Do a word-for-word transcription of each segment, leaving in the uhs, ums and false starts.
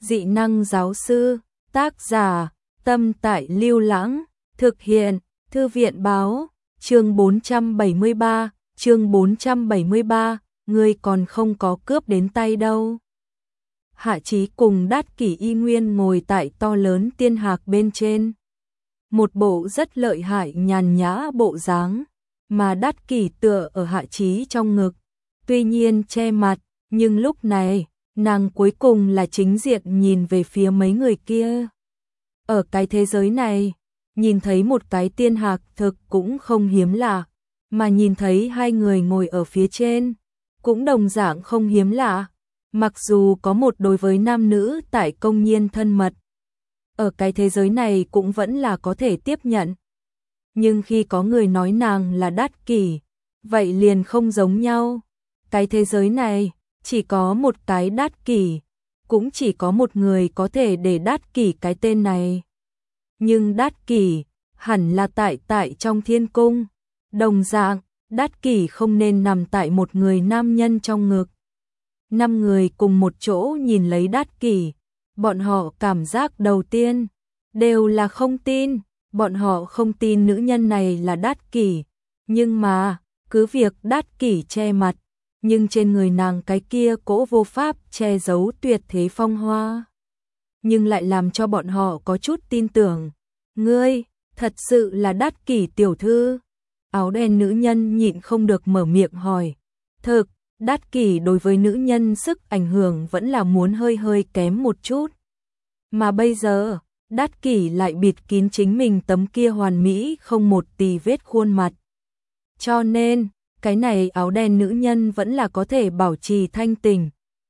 dị năng giáo sư, tác giả, Tâm Tại Lưu Lãng, thực hiện, Thư viện báo, chương bốn trăm bảy mươi ba, chương bốn trăm bảy mươi ba, ngươi còn không có cướp đến tay đâu. Hạ Chí cùng Đát Kỷ y nguyên ngồi tại to lớn tiên hạc bên trên. Một bộ rất lợi hại nhàn nhã bộ dáng, mà Đát Kỷ tựa ở Hạ Chí trong ngực, tuy nhiên che mặt, nhưng lúc này, nàng cuối cùng là chính diện nhìn về phía mấy người kia. Ở cái thế giới này, nhìn thấy một cái tiên hạc thực cũng không hiếm lạ, mà nhìn thấy hai người ngồi ở phía trên, cũng đồng dạng không hiếm lạ, mặc dù có một đối với nam nữ tại công nhiên thân mật. Ở cái thế giới này cũng vẫn là có thể tiếp nhận. Nhưng khi có người nói nàng là Đát Kỷ, vậy liền không giống nhau. Cái thế giới này, chỉ có một cái Đát Kỷ, cũng chỉ có một người có thể để Đát Kỷ cái tên này. Nhưng Đát Kỷ, hẳn là tại tại trong thiên cung. Đồng dạng, Đát Kỷ không nên nằm tại một người nam nhân trong ngực. Năm người cùng một chỗ nhìn lấy Đát Kỷ, bọn họ cảm giác đầu tiên đều là không tin, bọn họ không tin nữ nhân này là Đát Kỷ, nhưng mà, cứ việc Đát Kỷ che mặt, nhưng trên người nàng cái kia cỗ vô pháp che giấu tuyệt thế phong hoa, nhưng lại làm cho bọn họ có chút tin tưởng. Ngươi, thật sự là Đát Kỷ tiểu thư? Áo đen nữ nhân nhịn không được mở miệng hỏi. Thực, Đát Kỷ đối với nữ nhân sức ảnh hưởng vẫn là muốn hơi hơi kém một chút. Mà bây giờ, Đát Kỷ lại bịt kín chính mình tấm kia hoàn mỹ không một tì vết khuôn mặt. Cho nên, cái này áo đen nữ nhân vẫn là có thể bảo trì thanh tỉnh.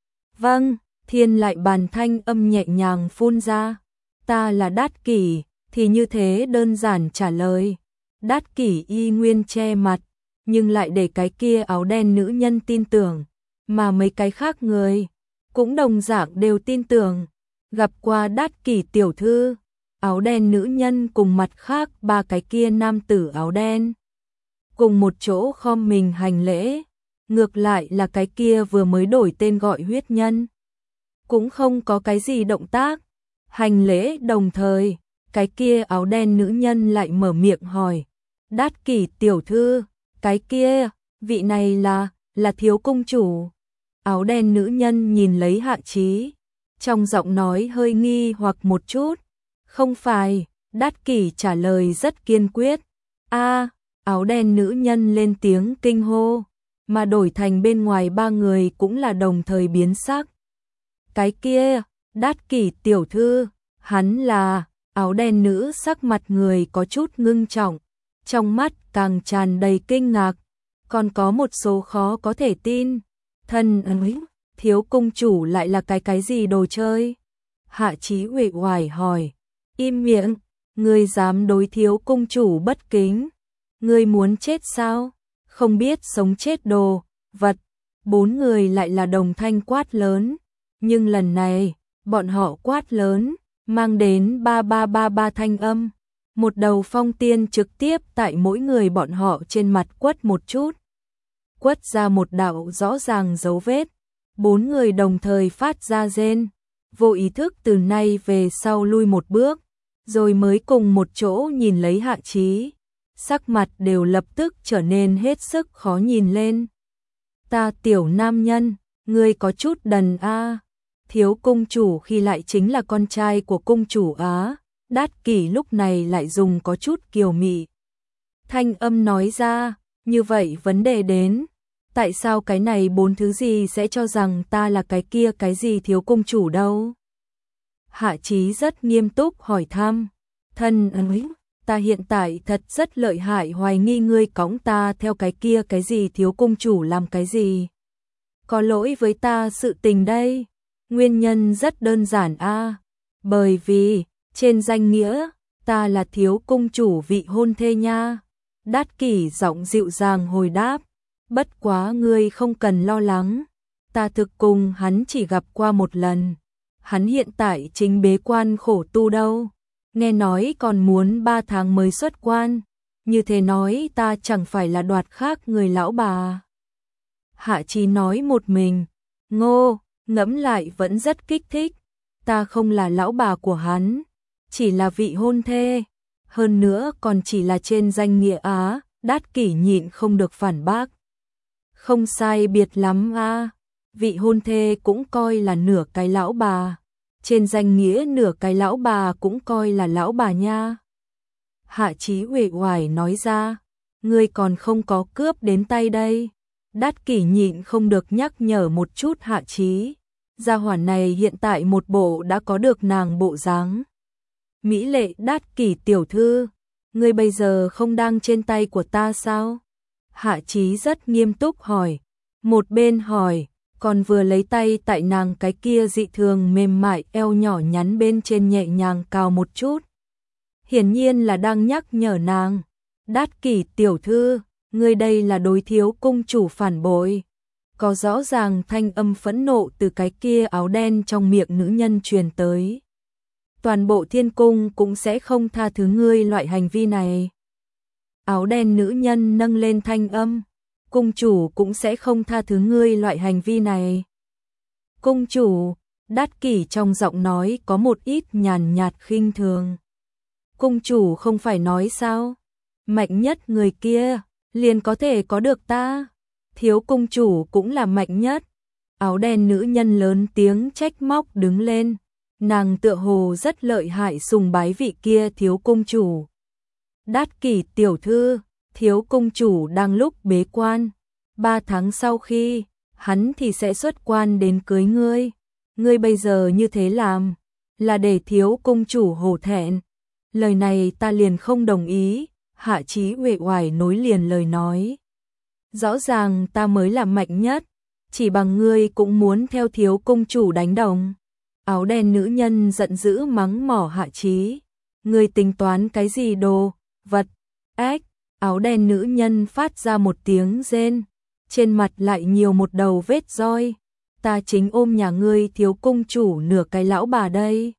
Vâng, Thiên lại bàn thanh âm nhẹ nhàng phun ra. Ta là Đát Kỷ, thì như thế đơn giản trả lời. Đát Kỷ y nguyên che mặt, nhưng lại để cái kia áo đen nữ nhân tin tưởng, mà mấy cái khác người cũng đồng dạng đều tin tưởng. Gặp qua Đát Kỷ tiểu thư, áo đen nữ nhân cùng mặt khác ba cái kia nam tử áo đen cùng một chỗ khom mình hành lễ. Ngược lại là cái kia vừa mới đổi tên gọi huyết nhân, cũng không có cái gì động tác. Hành lễ đồng thời, cái kia áo đen nữ nhân lại mở miệng hỏi. Đát Kỷ tiểu thư, cái kia, vị này là, là thiếu cung chủ. Áo đen nữ nhân nhìn lấy Hạ Chí, trong giọng nói hơi nghi hoặc một chút. Không phải, Đát Kỷ trả lời rất kiên quyết. A, áo đen nữ nhân lên tiếng kinh hô, mà đổi thành bên ngoài ba người cũng là đồng thời biến sắc. Cái kia, Đát Kỷ tiểu thư, hắn là, áo đen nữ sắc mặt người có chút ngưng trọng, trong mắt càng tràn đầy kinh ngạc, còn có một số khó có thể tin. Thân ấy, thiếu cung chủ lại là cái cái gì đồ chơi? Hạ Chí uể oải hỏi. Im miệng, ngươi dám đối thiếu cung chủ bất kính? Ngươi muốn chết sao? Không biết sống chết đồ, vật. Bốn người lại là đồng thanh quát lớn, nhưng lần này, bọn họ quát lớn, mang đến ba ba ba ba thanh âm. Một đầu phong tiên trực tiếp tại mỗi người bọn họ trên mặt quất một chút, quất ra một đạo rõ ràng dấu vết. Bốn người đồng thời phát ra rên, vô ý thức từ nay về sau lui một bước, rồi mới cùng một chỗ nhìn lấy Hạ Chí, sắc mặt đều lập tức trở nên hết sức khó nhìn lên. Ta tiểu nam nhân, ngươi có chút đần a. Thiếu cung chủ khi lại chính là con trai của cung chủ Á. Đát Kỷ lúc này lại dùng có chút kiều mị thanh âm nói ra. Như vậy vấn đề đến, tại sao cái này bốn thứ gì sẽ cho rằng ta là cái kia cái gì thiếu cung chủ đâu? Hạ Chí rất nghiêm túc hỏi thăm. Thân ấy, ta hiện tại thật rất lợi hại hoài nghi ngươi cõng ta theo cái kia cái gì thiếu cung chủ làm cái gì. Có lỗi với ta sự tình đây. Nguyên nhân rất đơn giản a, bởi vì trên danh nghĩa ta là thiếu cung chủ vị hôn thê nha. Đát Kỷ giọng dịu dàng hồi đáp. Bất quá ngươi không cần lo lắng, ta thực cùng hắn chỉ gặp qua một lần. Hắn hiện tại chính bế quan khổ tu đâu, nghe nói còn muốn ba tháng mới xuất quan. Như thế nói ta chẳng phải là đoạt khác người lão bà. Hạ Chí nói một mình. Ngô, ngẫm lại vẫn rất kích thích. ta không là lão bà của hắn, chỉ là vị hôn thê, hơn nữa còn chỉ là trên danh nghĩa á, Đát Kỷ nhịn không được phản bác. Không sai biệt lắm a, vị hôn thê cũng coi là nửa cái lão bà, trên danh nghĩa nửa cái lão bà cũng coi là lão bà nha. Hạ Chí uể oải nói ra, ngươi còn không có cướp đến tay đây. Đát Kỷ nhịn không được nhắc nhở một chút Hạ Chí, gia hỏa này hiện tại một bộ đã có được nàng bộ dáng. Mỹ lệ Đát Kỷ tiểu thư, ngươi bây giờ không đang trên tay của ta sao? Hạ Chí rất nghiêm túc hỏi, một bên hỏi, còn vừa lấy tay tại nàng cái kia dị thường mềm mại eo nhỏ nhắn bên trên nhẹ nhàng cào một chút. Hiển nhiên là đang nhắc nhở nàng, Đát Kỷ tiểu thư, ngươi đây là đối thiếu cung chủ phản bội. Có rõ ràng thanh âm phẫn nộ từ cái kia áo đen trong miệng nữ nhân truyền tới. Toàn bộ thiên cung cũng sẽ không tha thứ ngươi loại hành vi này. Áo đen nữ nhân nâng lên thanh âm, cung chủ cũng sẽ không tha thứ ngươi loại hành vi này. Cung chủ, Đát Kỷ trong giọng nói có một ít nhàn nhạt khinh thường. Cung chủ không phải nói sao? Mạnh nhất người kia, liền có thể có được ta. Thiếu cung chủ cũng là mạnh nhất. Áo đen nữ nhân lớn tiếng trách móc đứng lên. Nàng tựa hồ rất lợi hại sùng bái vị kia thiếu cung chủ. Đát Kỷ tiểu thư, thiếu cung chủ đang lúc bế quan. Ba tháng sau khi, hắn thì sẽ xuất quan đến cưới ngươi. Ngươi bây giờ như thế làm, là để thiếu cung chủ hổ thẹn. Lời này ta liền không đồng ý. Hạ Chí uể oải nối liền lời nói. Rõ ràng ta mới là mạnh nhất, chỉ bằng ngươi cũng muốn theo thiếu cung chủ đánh đồng. Áo đen nữ nhân giận dữ mắng mỏ Hạ Chí. Ngươi tính toán cái gì đồ, vật, ếch. Áo đen nữ nhân phát ra một tiếng rên. Trên mặt lại nhiều một đầu vết roi. Ta chính ôm nhà ngươi thiếu cung chủ nửa cái lão bà đây.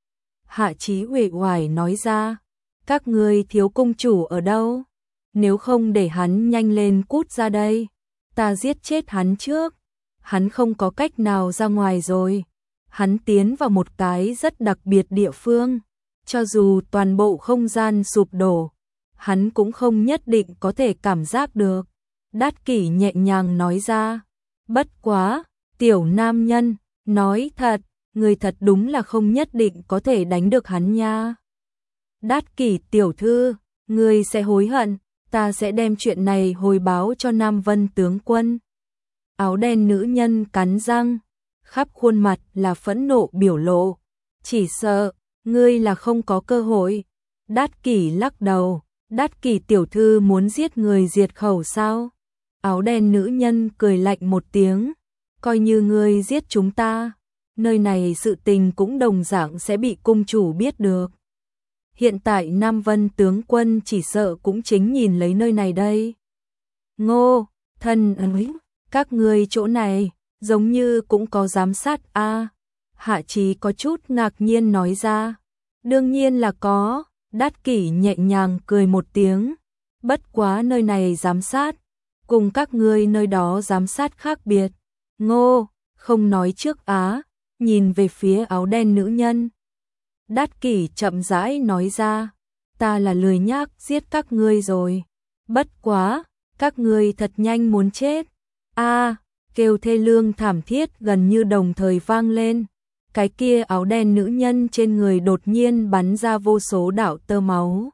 Hạ Chí uể oải nói ra. Các ngươi thiếu cung chủ ở đâu? Nếu không để hắn nhanh lên cút ra đây. Ta giết chết hắn trước. Hắn không có cách nào ra ngoài rồi. Hắn tiến vào một cái rất đặc biệt địa phương. Cho dù toàn bộ không gian sụp đổ, hắn cũng không nhất định có thể cảm giác được. Đát Kỷ nhẹ nhàng nói ra. Bất quá, tiểu nam nhân, nói thật, người thật đúng là không nhất định có thể đánh được hắn nha. Đát Kỷ tiểu thư, ngươi sẽ hối hận, ta sẽ đem chuyện này hồi báo cho Nam Vân tướng quân. Áo đen nữ nhân cắn răng, khắp khuôn mặt là phẫn nộ biểu lộ. Chỉ sợ, ngươi là không có cơ hội. Đát Kỷ lắc đầu, Đát Kỷ tiểu thư muốn giết người diệt khẩu sao? Áo đen nữ nhân cười lạnh một tiếng, coi như ngươi giết chúng ta, nơi này sự tình cũng đồng dạng sẽ bị cung chủ biết được. Hiện tại Nam Vân tướng quân chỉ sợ cũng chính nhìn lấy nơi này đây. Ngô, thân ấy, các ngươi chỗ này, giống như cũng có giám sát a. À, Hạ Chí có chút ngạc nhiên nói ra. Đương nhiên là có, Đát Kỷ nhẹ nhàng cười một tiếng. Bất quá nơi này giám sát, cùng các ngươi nơi đó giám sát khác biệt. Ngô, không nói trước á, nhìn về phía áo đen nữ nhân. Đát Kỷ chậm rãi nói ra, ta là lười nhác giết các ngươi rồi. Bất quá, các ngươi thật nhanh muốn chết. A, kêu thê lương thảm thiết gần như đồng thời vang lên. Cái kia áo đen nữ nhân trên người đột nhiên bắn ra vô số đạo tơ máu.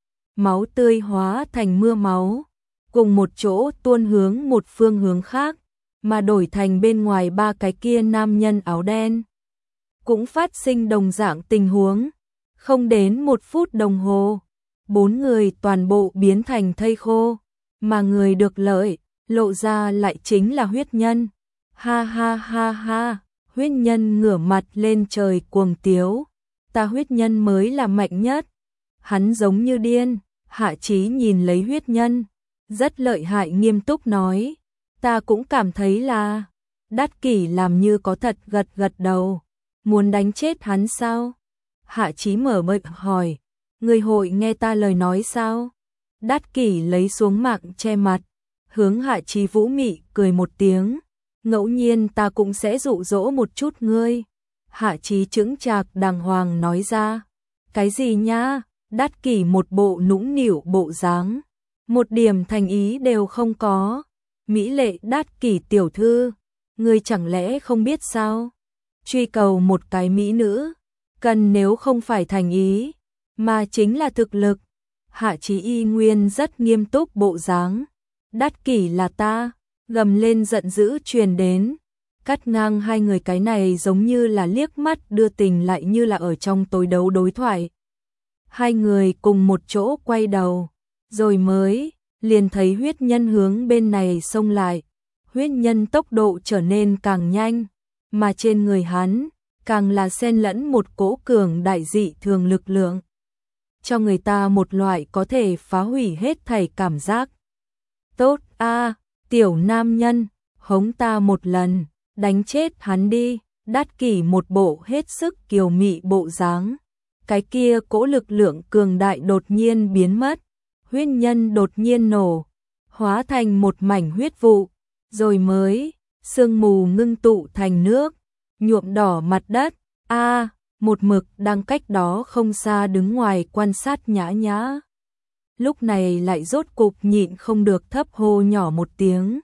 Máu tươi hóa thành mưa máu, cùng một chỗ tuôn hướng một phương hướng khác, mà đổi thành bên ngoài ba cái kia nam nhân áo đen. Cũng phát sinh đồng dạng tình huống, không đến một phút đồng hồ, bốn người toàn bộ biến thành thây khô, mà người được lợi, lộ ra lại chính là huyết nhân. Ha ha ha ha, huyết nhân ngửa mặt lên trời cuồng tiếu, ta huyết nhân mới là mạnh nhất. Hắn giống như điên. Hạ Chí nhìn lấy huyết nhân, rất lợi hại nghiêm túc nói, ta cũng cảm thấy là. Đát Kỷ làm như có thật gật gật đầu, muốn đánh chết hắn sao? Hạ Chí mở miệng hỏi, người hội nghe ta lời nói sao? Đát Kỷ lấy xuống mạng che mặt, hướng Hạ Chí vũ mị cười một tiếng, ngẫu nhiên ta cũng sẽ dụ dỗ một chút ngươi. Hạ Chí chững chạc đàng hoàng nói ra. Cái gì nhá? Đát Kỷ một bộ nũng nịu bộ dáng, một điểm thành ý đều không có. Mỹ lệ Đát Kỷ tiểu thư, ngươi chẳng lẽ không biết sao? Truy cầu một cái mỹ nữ, cần nếu không phải thành ý, mà chính là thực lực. Hạ Chí y nguyên rất nghiêm túc bộ dáng. Đát Kỷ là ta, gầm lên giận dữ truyền đến. Cắt ngang hai người cái này giống như là liếc mắt đưa tình, lại như là ở trong tối đấu đối thoại. Hai người cùng một chỗ quay đầu, rồi mới liền thấy huyết nhân hướng bên này xông lại. Huyết nhân tốc độ trở nên càng nhanh, mà trên người hắn càng là xen lẫn một cỗ cường đại dị thường lực lượng, cho người ta một loại có thể phá hủy hết thảy cảm giác. Tốt a, tiểu nam nhân, hống ta một lần, đánh chết hắn đi. Đát Kỷ một bộ hết sức kiều mị bộ dáng. Cái kia cỗ lực lượng cường đại đột nhiên biến mất, huyết nhân đột nhiên nổ, hóa thành một mảnh huyết vụ, rồi mới sương mù ngưng tụ thành nước, nhuộm đỏ mặt đất. A, một mực đang cách đó không xa đứng ngoài quan sát Nhã Nhã. Lúc này lại rốt cục nhịn không được thấp hô nhỏ một tiếng.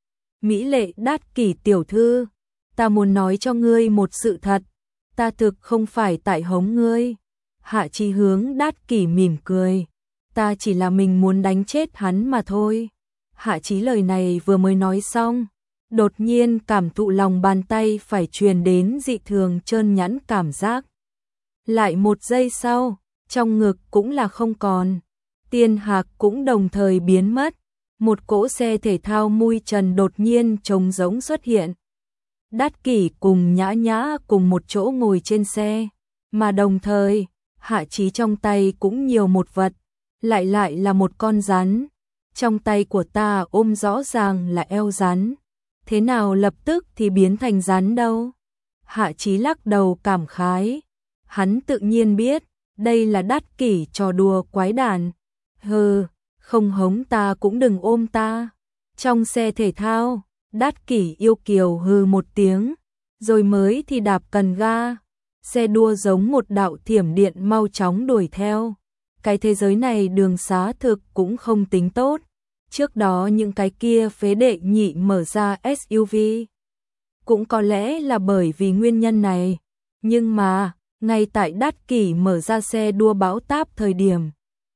Mỹ lệ Đát Kỷ tiểu thư, ta muốn nói cho ngươi một sự thật, ta thực không phải tại hống ngươi. Hạ Chí hướng Đát Kỷ mỉm cười, ta chỉ là mình muốn đánh chết hắn mà thôi. Hạ Chí lời này vừa mới nói xong, đột nhiên cảm thụ lòng bàn tay phải truyền đến dị thường trơn nhẵn cảm giác. Lại một giây sau, trong ngực cũng là không còn. Tiên hạc cũng đồng thời biến mất, một cỗ xe thể thao mui trần đột nhiên trống rỗng xuất hiện. Đát Kỷ cùng Nhã Nhã cùng một chỗ ngồi trên xe, mà đồng thời Hạ Chí trong tay cũng nhiều một vật, lại lại là một con rắn. Trong tay của ta ôm rõ ràng là eo rắn, thế nào lập tức thì biến thành rắn đâu? Hạ Chí lắc đầu cảm khái, hắn tự nhiên biết, đây là Đát Kỷ trò đùa quái đản. Hừ, không hống ta cũng đừng ôm ta. Trong xe thể thao, Đát Kỷ yêu kiều hừ một tiếng, rồi mới thì đạp cần ga. Xe đua giống một đạo thiểm điện mau chóng đuổi theo. Cái thế giới này đường xá thực cũng không tính tốt. Trước đó những cái kia phế đệ nhị mở ra ét u vê. Cũng có lẽ là bởi vì nguyên nhân này. Nhưng mà, ngay tại Đát Kỷ mở ra xe đua bão táp thời điểm,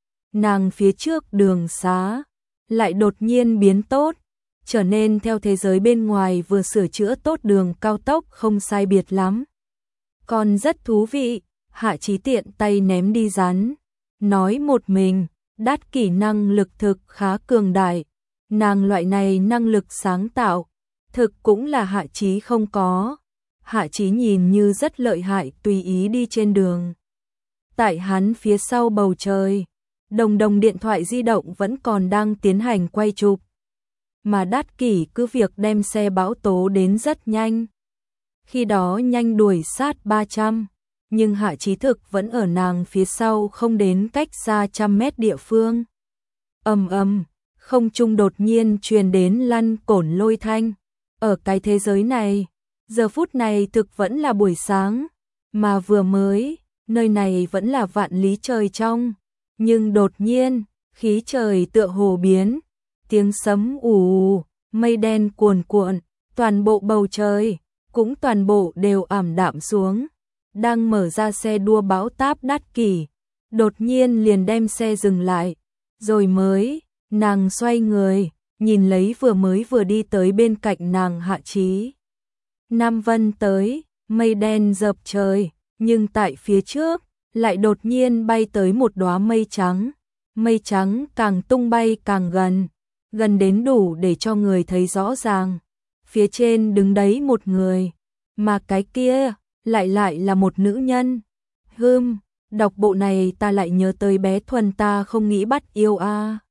nàng phía trước đường xá lại đột nhiên biến tốt, trở nên theo thế giới bên ngoài vừa sửa chữa tốt đường cao tốc không sai biệt lắm. Còn rất thú vị. Hạ Chí tiện tay ném đi rắn, nói một mình, Đát Kỷ năng lực thực khá cường đại. Nàng loại này năng lực sáng tạo, thực cũng là Hạ Chí không có. Hạ Chí nhìn như rất lợi hại tùy ý đi trên đường. Tại hắn phía sau bầu trời, đồng đồng điện thoại di động vẫn còn đang tiến hành quay chụp. Mà Đát Kỷ cứ việc đem xe bão tố đến rất nhanh. Khi đó nhanh đuổi sát ba trăm, nhưng Hạ Chí thực vẫn ở nàng phía sau không đến cách xa trăm mét địa phương. Ầm ầm, không trung đột nhiên truyền đến lăn cổn lôi thanh. Ở cái thế giới này, giờ phút này thực vẫn là buổi sáng, mà vừa mới, nơi này vẫn là vạn lý trời trong. Nhưng đột nhiên, khí trời tựa hồ biến, tiếng sấm ù ù, mây đen cuồn cuộn, toàn bộ bầu trời cũng toàn bộ đều ảm đạm xuống. Đang mở ra xe đua bão táp Đát Kỷ, đột nhiên liền đem xe dừng lại, rồi mới, nàng xoay người, nhìn lấy vừa mới vừa đi tới bên cạnh nàng Hạ Chí. Nam Vân tới, mây đen dập trời, nhưng tại phía trước, lại đột nhiên bay tới một đóa mây trắng. Mây trắng càng tung bay càng gần, gần đến đủ để cho người thấy rõ ràng. Phía trên đứng đấy một người, mà cái kia lại lại là một nữ nhân. Hừm, đọc bộ này ta lại nhớ tới bé Thuần ta không nghĩ bắt yêu a.